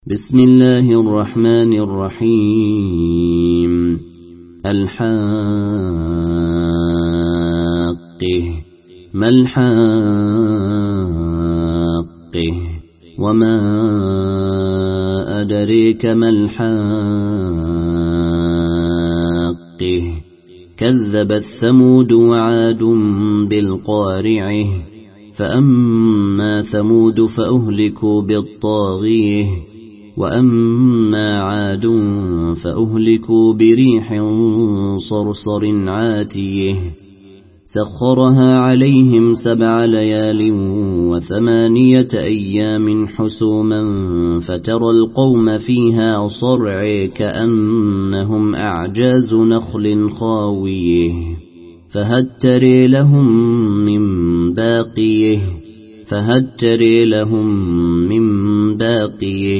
بسم الله الرحمن الرحيم. الحاقة ما الحاقة وما أدريك ما الحاقة كذبت ثمود وعاد بالقارعة فأما ثمود فأهلكوا بالطاغية وأما عاد فأهلكوا بريح صرصر عاتيه سخرها عليهم 7 ليال و8 أيام حسوما فترى القوم فيها صرعى كأنهم أعجاز نخل خاويه فهل ترى لهم من باقيه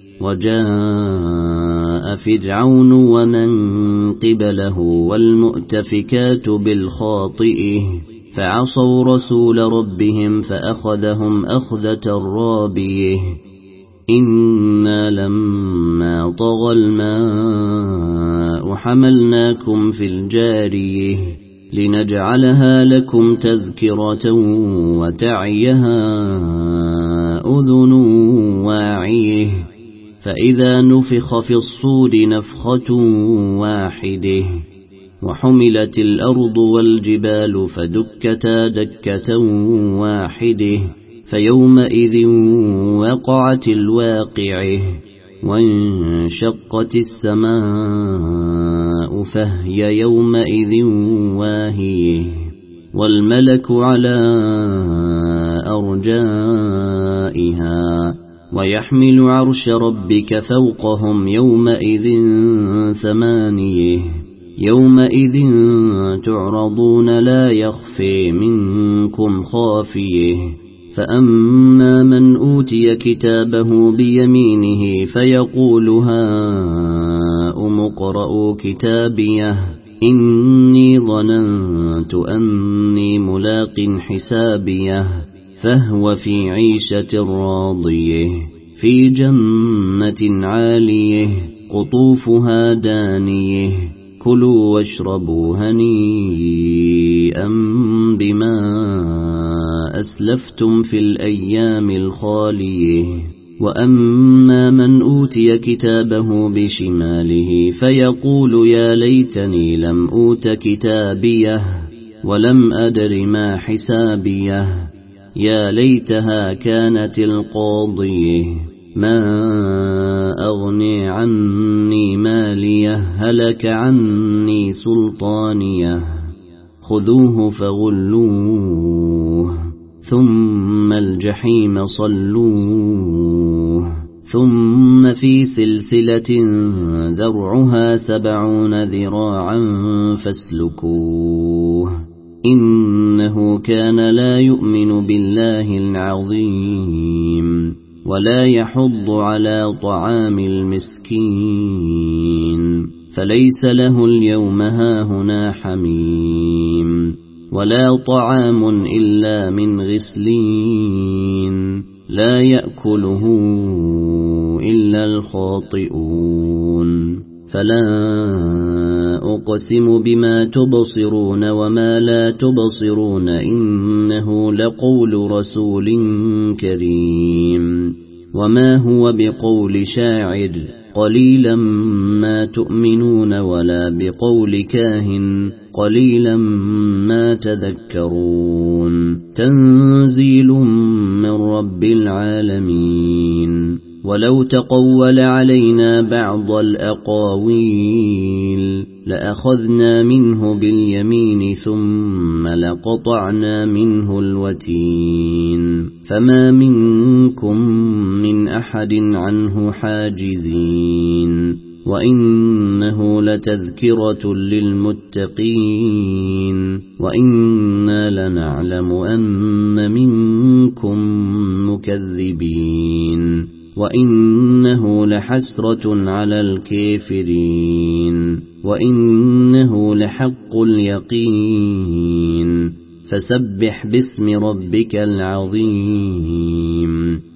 وجاء فرعون ومن قبله والمؤتفكات بالخاطئه فعصوا رسول ربهم فأخذهم أخذة رابية إنا لما طغى الماء حملناكم في الجارية لنجعلها لكم تذكرة وتعيها أذن واعيه فإذا نفخ في الصور نفخة واحدة وحملت الأرض والجبال فدكتا دكة واحدة فيومئذ وقعت الواقعة وانشقت السماء فهي يومئذ واهية والملك على أرجائها ويحمل عرش ربك فوقهم يومئذ 8 يومئذ تعرضون لا يخفي منكم خافيه فأما من أوتي كتابه بيمينه فيقول هاؤم اقرءوا كتابيه إني ظننت أني ملاق حسابيه فهو في عيشة راضية في جنة عالية قطوفها دانية كلوا واشربوا هنيئا بما أسلفتم في الأيام الخالية وأما من أوتي كتابه بشماله فيقول يا ليتني لم أوت كتابيه ولم أدر ما حسابيه يا ليتها كانت القاضية ما أغني عني ماليه هلك عني سلطانيه خذوه فغلوه ثم الجحيم صلوه ثم في سلسلة ذرعها 70 ذراعا فاسلكوه إنه كان لا يؤمن بالله العظيم ولا يحض على طعام المسكين فليس له اليوم هاهنا حميم ولا طعام إلا من غسلين لا يأكله إلا الخاطئون فلا أقسم بما تبصرون وما لا تبصرون إنه لقول رسول كريم وما هو بقول شاعر قليلا ما تؤمنون ولا بقول كاهن قليلا ما تذكرون تنزيل من رب العالمين ولو تقول علينا بعض الأقاويل لأخذنا منه باليمين ثم لقطعنا منه الوتين فما منكم من أحد عنه حاجزين وإنه لتذكرة للمتقين وإنا لنعلم أن منكم مكذبين وإنه لحسرة على الكافرين وإنه لحق اليقين فسبح باسم ربك العظيم